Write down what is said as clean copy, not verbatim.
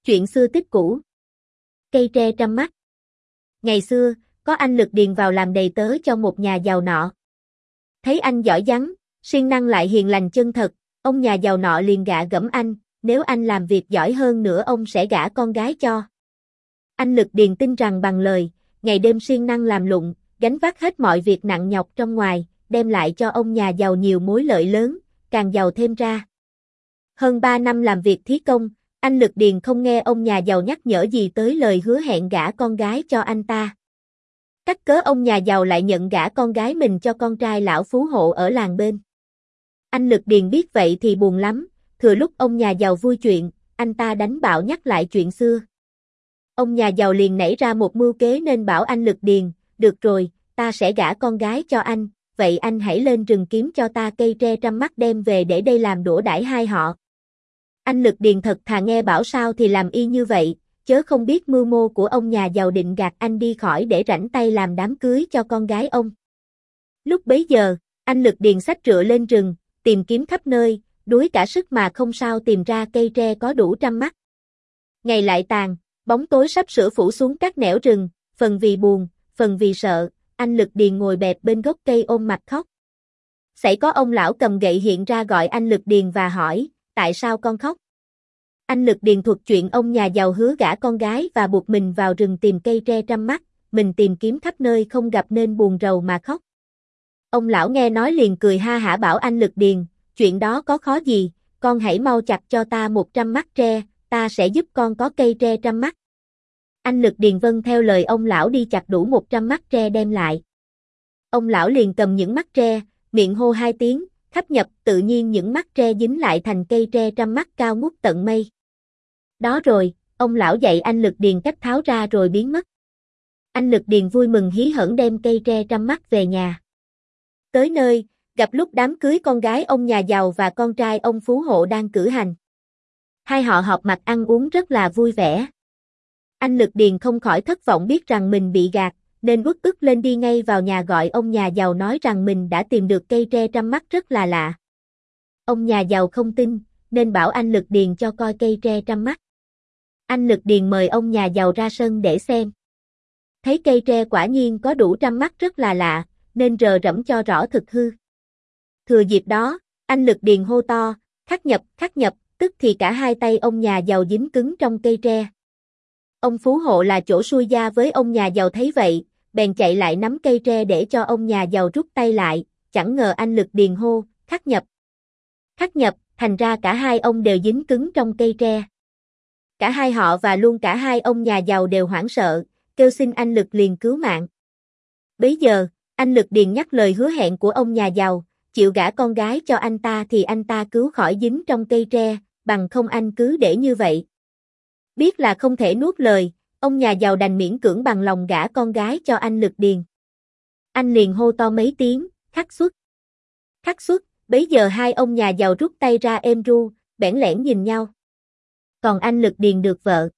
Chuyện xưa tích cũ. Cây tre trăm mắt. Ngày xưa, có anh Lực Điền vào làm đầy tớ cho một nhà giàu nọ. Thấy anh giỏi giắng, siêng năng lại hiền lành chân thật, ông nhà giàu nọ liền gạ gẫm anh, nếu anh làm việc giỏi hơn nữa ông sẽ gả con gái cho. Anh Lực Điền tin rằng bằng lời, ngày đêm siêng năng làm lụng, gánh vác hết mọi việc nặng nhọc trong ngoài, đem lại cho ông nhà giàu nhiều mối lợi lớn, càng giàu thêm ra. Hơn 3 năm làm việc thí công, anh Lực Điền không nghe ông nhà giàu nhắc nhở gì tới lời hứa hẹn gả con gái cho anh ta. Cắt cớ ông nhà giàu lại nhận gả con gái mình cho con trai lão phú hộ ở làng bên. Anh Lực Điền biết vậy thì buồn lắm, thừa lúc ông nhà giàu vui chuyện, anh ta đánh bạo nhắc lại chuyện xưa. Ông nhà giàu liền nảy ra một mưu kế nên bảo anh Lực Điền, được rồi, ta sẽ gả con gái cho anh, vậy anh hãy lên rừng kiếm cho ta cây tre trăm mắt đem về để đây làm đũa đãi hai họ. Anh Lực Điền thật thà nghe bảo sao thì làm y như vậy, chớ không biết mưu mô của ông nhà giàu định gạt anh đi khỏi để rảnh tay làm đám cưới cho con gái ông. Lúc bấy giờ, anh Lực Điền xách rựa lên rừng, tìm kiếm khắp nơi, đuối cả sức mà không sao tìm ra cây tre có đủ trăm mắt. Ngày lại tàn, bóng tối sắp sửa phủ xuống các nẻo rừng, phần vì buồn, phần vì sợ, anh Lực Điền ngồi bẹp bên gốc cây ôm mặt khóc. Xảy có ông lão cầm gậy hiện ra gọi anh Lực Điền và hỏi, tại sao con khóc? Anh Lực Điền thuật chuyện ông nhà giàu hứa gả con gái và buộc mình vào rừng tìm cây tre trăm mắt, mình tìm kiếm khắp nơi không gặp nên buồn rầu mà khóc. Ông lão nghe nói liền cười ha hả bảo anh Lực Điền, chuyện đó có khó gì, con hãy mau chặt cho ta 100 mắt tre, ta sẽ giúp con có cây tre trăm mắt. Anh Lực Điền vâng theo lời ông lão đi chặt đủ 100 mắt tre đem lại. Ông lão liền cầm những mắt tre, miệng hô 2 tiếng, khắp nhập, tự nhiên những mắt tre dính lại thành cây tre trăm mắt cao ngút tận mây. Đó rồi, ông lão dạy anh Lực Điền cách tháo ra rồi biến mất. Anh Lực Điền vui mừng hí hởn đem cây tre trăm mắt về nhà. Tới nơi, gặp lúc đám cưới con gái ông nhà giàu và con trai ông phú hộ đang cử hành. Hai họ họp mặt ăn uống rất là vui vẻ. Anh Lực Điền không khỏi thất vọng biết rằng mình bị gạt, nên uất ức lên đi ngay vào nhà gọi ông nhà giàu nói rằng mình đã tìm được cây tre trăm mắt rất là lạ. Ông nhà giàu không tin, nên bảo anh Lực Điền cho coi cây tre trăm mắt. Anh Lực Điền mời ông nhà giàu ra sân để xem. Thấy cây tre quả nhiên có đủ trăm mắt rất là lạ, nên rờ rẫm cho rõ thực hư. Thừa dịp đó, anh Lực Điền hô to, khắc nhập, tức thì cả hai tay ông nhà giàu dính cứng trong cây tre. Ông phú hộ là chỗ xui gia với ông nhà giàu thấy vậy, bèn chạy lại nắm cây tre để cho ông nhà giàu rút tay lại, chẳng ngờ anh Lực Điền hô, khắc nhập, thành ra cả hai ông đều dính cứng trong cây tre. Cả hai họ và luôn cả hai ông nhà giàu đều hoảng sợ, kêu xin anh Lực liền cứu mạng. Bấy giờ, anh Lực Điền nhắc lời hứa hẹn của ông nhà giàu, chịu gả con gái cho anh ta thì anh ta cứu khỏi dính trong cây tre, bằng không anh cứ để như vậy. Biết là không thể nuốt lời, ông nhà giàu đành miễn cưỡng bằng lòng gả con gái cho anh Lực Điền. Anh liền hô to mấy tiếng, khắc xuất, bấy giờ hai ông nhà giàu rút tay ra êm ru, bẽn lẽn nhìn nhau. Còn anh Lực Điền được vợ.